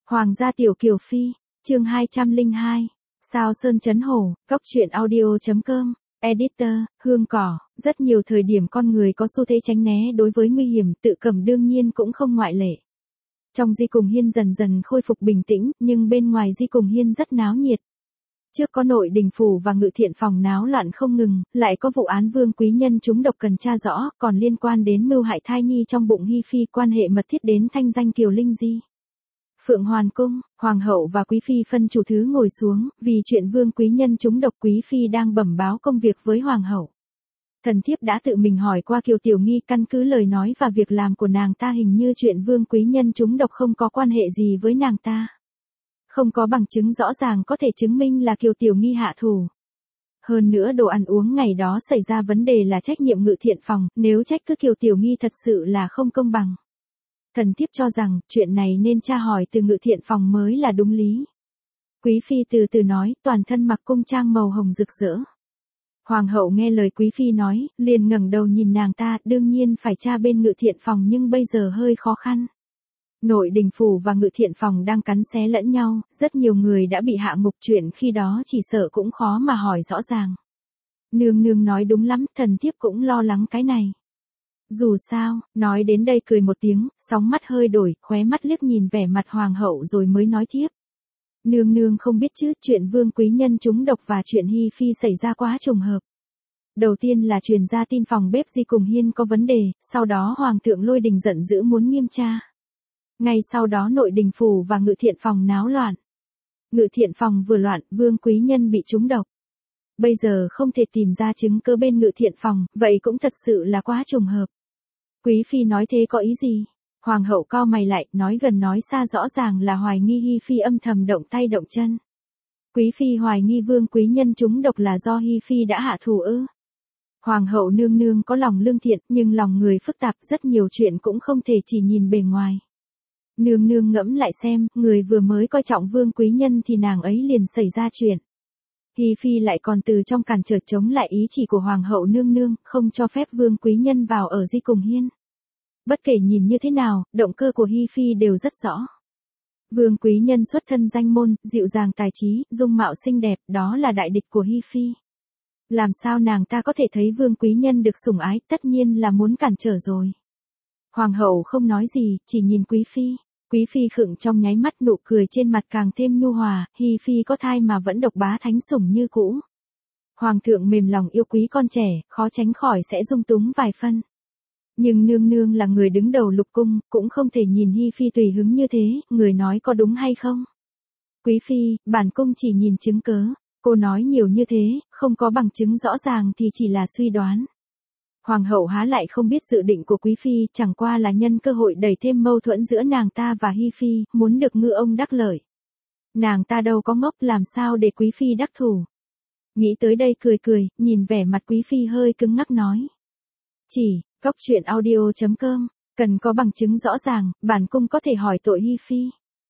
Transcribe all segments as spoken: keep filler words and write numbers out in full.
Hoàng gia tiểu kiều phi, chương hai trăm lẻ hai. Sao Sơn Chấn Hổ, Cốc truyện audio chấm com, Editor, Hương Cỏ, rất nhiều thời điểm con người có xu thế tránh né đối với nguy hiểm, Tự Cẩm đương nhiên cũng không ngoại lệ. Trong Di Cùng Hiên dần dần khôi phục bình tĩnh, nhưng bên ngoài Di Cùng Hiên rất náo nhiệt. Trước có nội đình phủ và ngự thiện phòng náo loạn không ngừng, lại có vụ án Vương quý nhân trúng độc cần tra rõ, còn liên quan đến mưu hại thai nhi trong bụng Hi Phi, quan hệ mật thiết đến thanh danh Kiều Linh Di. Phượng Hoàn Cung, Hoàng hậu và Quý Phi phân chủ thứ ngồi xuống, vì chuyện Vương quý nhân trúng độc Quý Phi đang bẩm báo công việc với Hoàng hậu. Thần thiếp đã tự mình hỏi qua Kiều Tiểu Nghi, căn cứ lời nói và việc làm của nàng ta hình như chuyện Vương quý nhân trúng độc không có quan hệ gì với nàng ta. Không có bằng chứng rõ ràng có thể chứng minh là Kiều Tiểu Nghi hạ thủ. Hơn nữa đồ ăn uống ngày đó xảy ra vấn đề là trách nhiệm ngự thiện phòng, nếu trách cứ Kiều Tiểu Nghi thật sự là không công bằng. Thần thiếp cho rằng, chuyện này nên tra hỏi từ ngự thiện phòng mới là đúng lý. Quý Phi từ từ nói, toàn thân mặc cung trang màu hồng rực rỡ. Hoàng hậu nghe lời Quý Phi nói, liền ngẩng đầu nhìn nàng ta, đương nhiên phải tra bên ngự thiện phòng nhưng bây giờ hơi khó khăn. Nội đình phủ và ngự thiện phòng đang cắn xé lẫn nhau, rất nhiều người đã bị hạ ngục, chuyện khi đó chỉ sợ cũng khó mà hỏi rõ ràng. Nương nương nói đúng lắm, thần thiếp cũng lo lắng cái này. Dù sao, nói đến đây cười một tiếng, sóng mắt hơi đổi, khóe mắt liếc nhìn vẻ mặt hoàng hậu rồi mới nói tiếp. Nương nương không biết chứ, chuyện Vương quý nhân trúng độc và chuyện Hi Phi xảy ra quá trùng hợp. Đầu tiên là truyền ra tin phòng bếp Di Cùng Hiên có vấn đề, sau đó hoàng thượng Lôi Đình giận dữ muốn nghiêm tra. Ngay sau đó nội đình phủ và ngự thiện phòng náo loạn. Ngự thiện phòng vừa loạn, Vương quý nhân bị trúng độc. Bây giờ không thể tìm ra chứng cứ bên ngự thiện phòng, vậy cũng thật sự là quá trùng hợp. Quý Phi nói thế có ý gì? Hoàng hậu cau mày lại, nói gần nói xa, rõ ràng là hoài nghi Hi Phi âm thầm động tay động chân. Quý Phi hoài nghi Vương quý nhân trúng độc là do Hi Phi đã hạ thủ ư? Hoàng hậu nương nương có lòng lương thiện, nhưng lòng người phức tạp, rất nhiều chuyện cũng không thể chỉ nhìn bề ngoài. Nương nương ngẫm lại xem, người vừa mới coi trọng Vương quý nhân thì nàng ấy liền xảy ra chuyện. Hi Phi lại còn từ trong cản trở chống lại ý chỉ của Hoàng hậu nương nương, không cho phép Vương quý nhân vào ở Di Cùng Hiên. Bất kể nhìn như thế nào, động cơ của Hi Phi đều rất rõ. Vương quý nhân xuất thân danh môn, dịu dàng tài trí, dung mạo xinh đẹp, đó là đại địch của Hi Phi. Làm sao nàng ta có thể thấy Vương quý nhân được sủng ái, tất nhiên là muốn cản trở rồi. Hoàng hậu không nói gì, chỉ nhìn Quý Phi. Quý Phi khựng trong nháy mắt, nụ cười trên mặt càng thêm nhu hòa, Hi Phi có thai mà vẫn độc bá thánh sủng như cũ. Hoàng thượng mềm lòng yêu quý con trẻ, khó tránh khỏi sẽ dung túng vài phân. Nhưng nương nương là người đứng đầu lục cung, cũng không thể nhìn Hi Phi tùy hứng như thế, người nói có đúng hay không? Quý Phi, bản cung chỉ nhìn chứng cớ, cô nói nhiều như thế, không có bằng chứng rõ ràng thì chỉ là suy đoán. Hoàng hậu há lại không biết dự định của Quý Phi, chẳng qua là nhân cơ hội đẩy thêm mâu thuẫn giữa nàng ta và Hi Phi, muốn được ngư ông đắc lợi. Nàng ta đâu có ngốc, làm sao để Quý Phi đắc thủ. Nghĩ tới đây cười cười, nhìn vẻ mặt Quý Phi hơi cứng ngắc nói. Chỉ, Cốc truyện audio chấm com, cần có bằng chứng rõ ràng, bản cung có thể hỏi tội Hi Phi.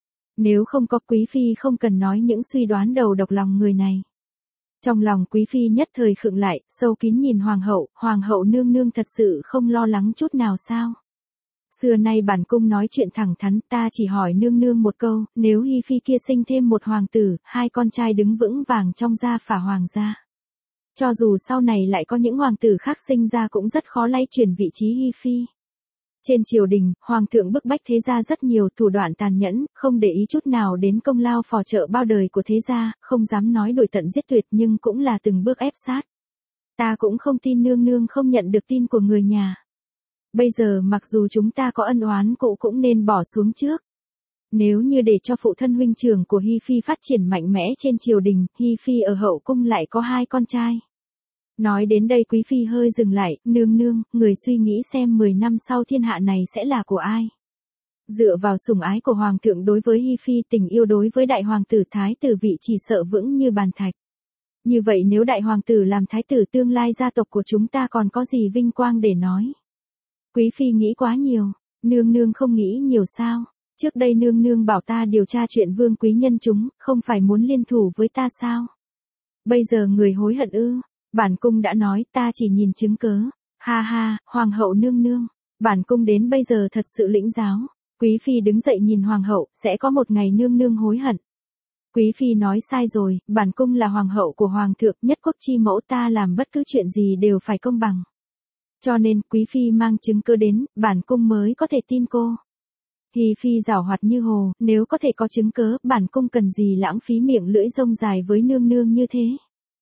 Nếu không có, Quý Phi không cần nói những suy đoán đầu độc lòng người này. Trong lòng Quý Phi nhất thời khựng lại, sâu kín nhìn Hoàng hậu, Hoàng hậu nương nương thật sự không lo lắng chút nào sao? Xưa nay bản cung nói chuyện thẳng thắn, ta chỉ hỏi nương nương một câu, nếu Hi Phi kia sinh thêm một hoàng tử, hai con trai đứng vững vàng trong gia phả hoàng gia. Cho dù sau này lại có những hoàng tử khác sinh ra cũng rất khó lay chuyển vị trí Hi Phi. Trên triều đình, hoàng thượng bức bách thế gia rất nhiều, thủ đoạn tàn nhẫn, không để ý chút nào đến công lao phò trợ bao đời của thế gia, không dám nói đuổi tận giết tuyệt nhưng cũng là từng bước ép sát. Ta cũng không tin nương nương không nhận được tin của người nhà. Bây giờ mặc dù chúng ta có ân oán cũ cũng nên bỏ xuống trước. Nếu như để cho phụ thân huynh trưởng của Hi Phi phát triển mạnh mẽ trên triều đình, Hi Phi ở hậu cung lại có hai con trai. Nói đến đây Quý Phi hơi dừng lại, nương nương, người suy nghĩ xem mười năm sau thiên hạ này sẽ là của ai. Dựa vào sủng ái của Hoàng thượng đối với Hi Phi, tình yêu đối với đại hoàng tử thái tử vị chỉ sợ vững như bàn thạch. Như vậy nếu đại hoàng tử làm thái tử tương lai gia tộc của chúng ta còn có gì vinh quang để nói. Quý Phi nghĩ quá nhiều, nương nương không nghĩ nhiều sao. Trước đây nương nương bảo ta điều tra chuyện Vương quý nhân chúng, không phải muốn liên thủ với ta sao? Bây giờ người hối hận ư? Bản cung đã nói, ta chỉ nhìn chứng cớ. Ha ha, hoàng hậu nương nương, bản cung đến bây giờ thật sự lĩnh giáo. Quý phi đứng dậy nhìn hoàng hậu, sẽ có một ngày nương nương hối hận. Quý phi nói sai rồi, bản cung là hoàng hậu của hoàng thượng, nhất quốc chi mẫu, ta làm bất cứ chuyện gì đều phải công bằng. Cho nên, quý phi mang chứng cứ đến, bản cung mới có thể tin cô. Hi phi giảo hoạt như hồ, nếu có thể có chứng cớ, bản cung cần gì lãng phí miệng lưỡi rông dài với nương nương như thế.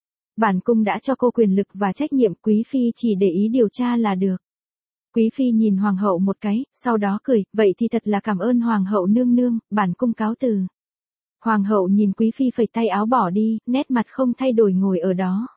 Bản cung đã cho cô quyền lực và trách nhiệm, quý phi chỉ để ý điều tra là được. Quý phi nhìn hoàng hậu một cái, sau đó cười, vậy thì thật là cảm ơn hoàng hậu nương nương, bản cung cáo từ. Hoàng hậu nhìn quý phi phẩy tay áo bỏ đi, nét mặt không thay đổi ngồi ở đó.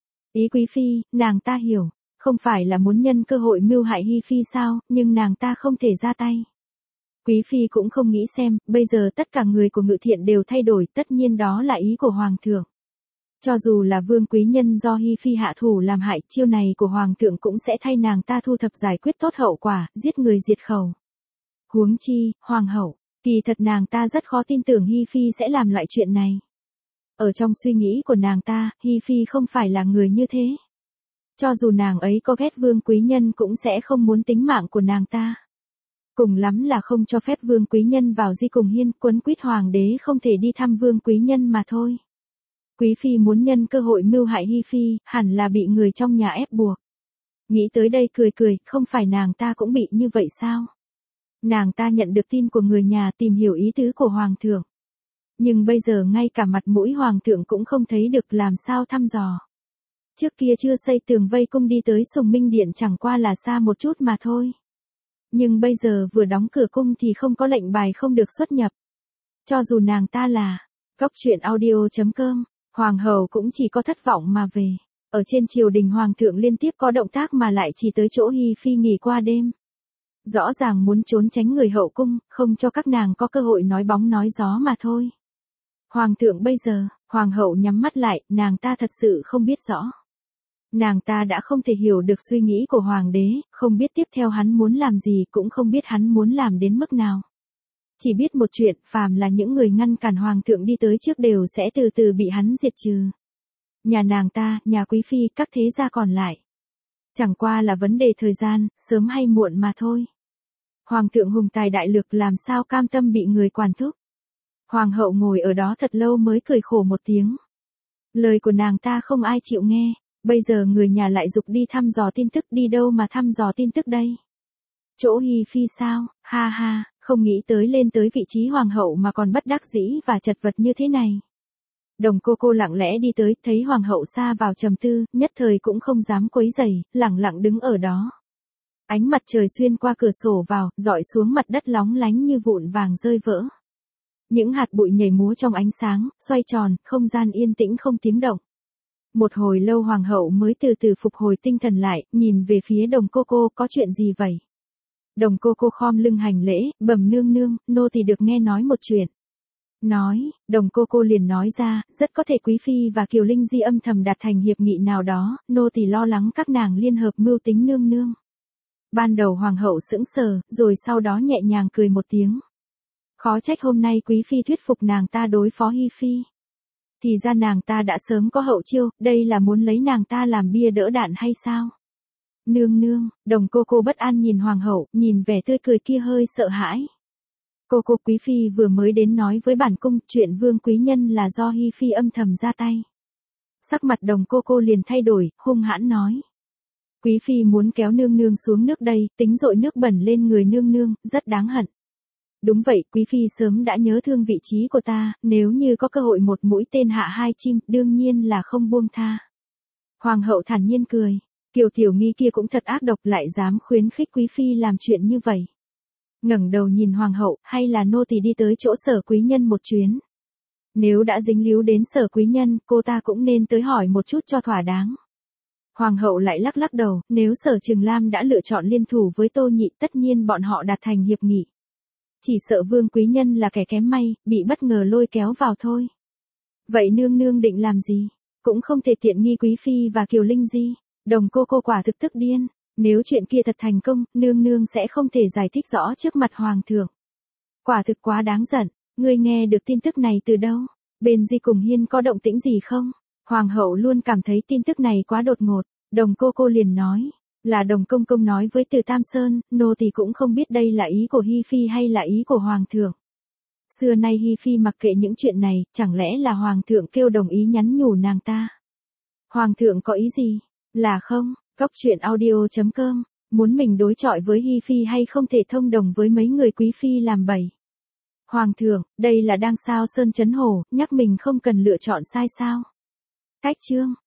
Ý quý phi, nàng ta hiểu, không phải là muốn nhân cơ hội mưu hại Hi phi sao, nhưng nàng ta không thể ra tay. Quý phi cũng không nghĩ xem, bây giờ tất cả người của Ngự Thiện đều thay đổi, tất nhiên đó là ý của hoàng thượng. Cho dù là vương quý nhân do Hi phi hạ thủ làm hại, chiêu này của hoàng thượng cũng sẽ thay nàng ta thu thập giải quyết tốt hậu quả, giết người diệt khẩu. Huống chi, hoàng hậu, kỳ thật nàng ta rất khó tin tưởng Hi phi sẽ làm loại chuyện này. Ở trong suy nghĩ của nàng ta, Hi phi không phải là người như thế. Cho dù nàng ấy có ghét vương quý nhân cũng sẽ không muốn tính mạng của nàng ta. Cùng lắm là không cho phép vương quý nhân vào di cùng hiên, quấn quýt hoàng đế không thể đi thăm vương quý nhân mà thôi. Quý phi muốn nhân cơ hội mưu hại Hi phi, hẳn là bị người trong nhà ép buộc. Nghĩ tới đây cười cười, không phải nàng ta cũng bị như vậy sao? Nàng ta nhận được tin của người nhà, tìm hiểu ý tứ của hoàng thượng. Nhưng bây giờ ngay cả mặt mũi hoàng thượng cũng không thấy được, làm sao thăm dò. Trước kia chưa xây tường vây cung đi tới Sùng Minh Điện chẳng qua là xa một chút mà thôi. Nhưng bây giờ vừa đóng cửa cung thì không có lệnh bài không được xuất nhập. Cho dù nàng ta là Góc truyện audio chấm com, hoàng hậu cũng chỉ có thất vọng mà về. Ở trên triều đình hoàng thượng liên tiếp có động tác mà lại chỉ tới chỗ Hi phi nghỉ qua đêm. Rõ ràng muốn trốn tránh người hậu cung, không cho các nàng có cơ hội nói bóng nói gió mà thôi. Hoàng thượng bây giờ, hoàng hậu nhắm mắt lại, nàng ta thật sự không biết rõ. Nàng ta đã không thể hiểu được suy nghĩ của hoàng đế, không biết tiếp theo hắn muốn làm gì, cũng không biết hắn muốn làm đến mức nào. Chỉ biết một chuyện, phàm là những người ngăn cản hoàng thượng đi tới trước đều sẽ từ từ bị hắn diệt trừ. Nhà nàng ta, nhà quý phi, các thế gia còn lại. Chẳng qua là vấn đề thời gian, sớm hay muộn mà thôi. Hoàng thượng hùng tài đại lược, làm sao cam tâm bị người quản thúc. Hoàng hậu ngồi ở đó thật lâu mới cười khổ một tiếng. Lời của nàng ta không ai chịu nghe. Bây giờ người nhà lại giục đi thăm dò tin tức, đi đâu mà thăm dò tin tức đây? Chỗ Hi phi sao? Ha ha, không nghĩ tới lên tới vị trí hoàng hậu mà còn bất đắc dĩ và chật vật như thế này. Đồng cô cô lặng lẽ đi tới, thấy hoàng hậu sa vào trầm tư, nhất thời cũng không dám quấy rầy, lặng lặng đứng ở đó. Ánh mặt trời xuyên qua cửa sổ vào, dọi xuống mặt đất lóng lánh như vụn vàng rơi vỡ. Những hạt bụi nhảy múa trong ánh sáng, xoay tròn, không gian yên tĩnh không tiếng động. Một hồi lâu hoàng hậu mới từ từ phục hồi tinh thần lại, nhìn về phía đồng cô cô, có chuyện gì vậy? Đồng cô cô khom lưng hành lễ, bẩm nương nương, nô tỳ được nghe nói một chuyện. Nói, đồng cô cô liền nói ra, rất có thể quý phi và Kiều Linh Di âm thầm đạt thành hiệp nghị nào đó, nô tỳ lo lắng các nàng liên hợp mưu tính nương nương. Ban đầu hoàng hậu sững sờ, rồi sau đó nhẹ nhàng cười một tiếng. Khó trách hôm nay quý phi thuyết phục nàng ta đối phó Hi phi. Thì ra nàng ta đã sớm có hậu chiêu, đây là muốn lấy nàng ta làm bia đỡ đạn hay sao? Nương nương, đồng cô cô bất an nhìn hoàng hậu, nhìn vẻ tươi cười kia hơi sợ hãi. Cô cô quý phi vừa mới đến nói với bản cung, chuyện vương quý nhân là do Hi phi âm thầm ra tay. Sắc mặt đồng cô cô liền thay đổi, hung hãn nói. Quý phi muốn kéo nương nương xuống nước đây, tính dội nước bẩn lên người nương nương, rất đáng hận. Đúng vậy, quý phi sớm đã nhớ thương vị trí của ta, nếu như có cơ hội một mũi tên hạ hai chim, đương nhiên là không buông tha. Hoàng hậu thản nhiên cười, Kiều Tiểu Nghi kia cũng thật ác độc, lại dám khuyến khích quý phi làm chuyện như vậy. Ngẩng đầu nhìn hoàng hậu, hay là nô tỳ đi tới chỗ Sở quý nhân một chuyến. Nếu đã dính líu đến Sở quý nhân, cô ta cũng nên tới hỏi một chút cho thỏa đáng. Hoàng hậu lại lắc lắc đầu, nếu Sở Trường Lam đã lựa chọn liên thủ với Tô Nhị, tất nhiên bọn họ đạt thành hiệp nghị. Chỉ sợ vương quý nhân là kẻ kém may, bị bất ngờ lôi kéo vào thôi. Vậy nương nương định làm gì? Cũng không thể tiện nghi quý phi và Kiều Linh Di. Đồng cô cô quả thực tức điên. Nếu chuyện kia thật thành công, nương nương sẽ không thể giải thích rõ trước mặt hoàng thượng. Quả thực quá đáng giận. Ngươi nghe được tin tức này từ đâu? Bên Di cùng hiên có động tĩnh gì không? Hoàng hậu luôn cảm thấy tin tức này quá đột ngột. Đồng cô cô liền nói. Là Đồng Công Công nói với Từ Tam Sơn, nô tỳ cũng không biết đây là ý của Hi Phi hay là ý của Hoàng thượng. Xưa nay Hi Phi mặc kệ những chuyện này, chẳng lẽ là Hoàng thượng kêu đồng ý nhắn nhủ nàng ta? Hoàng thượng có ý gì? Là không? Cóc truyện audio.com, muốn mình đối chọi với Hi Phi hay không thể thông đồng với mấy người quý phi làm bậy? Hoàng thượng, đây là đang sao sơn chấn hổ, nhắc mình không cần lựa chọn sai sao? Cách chương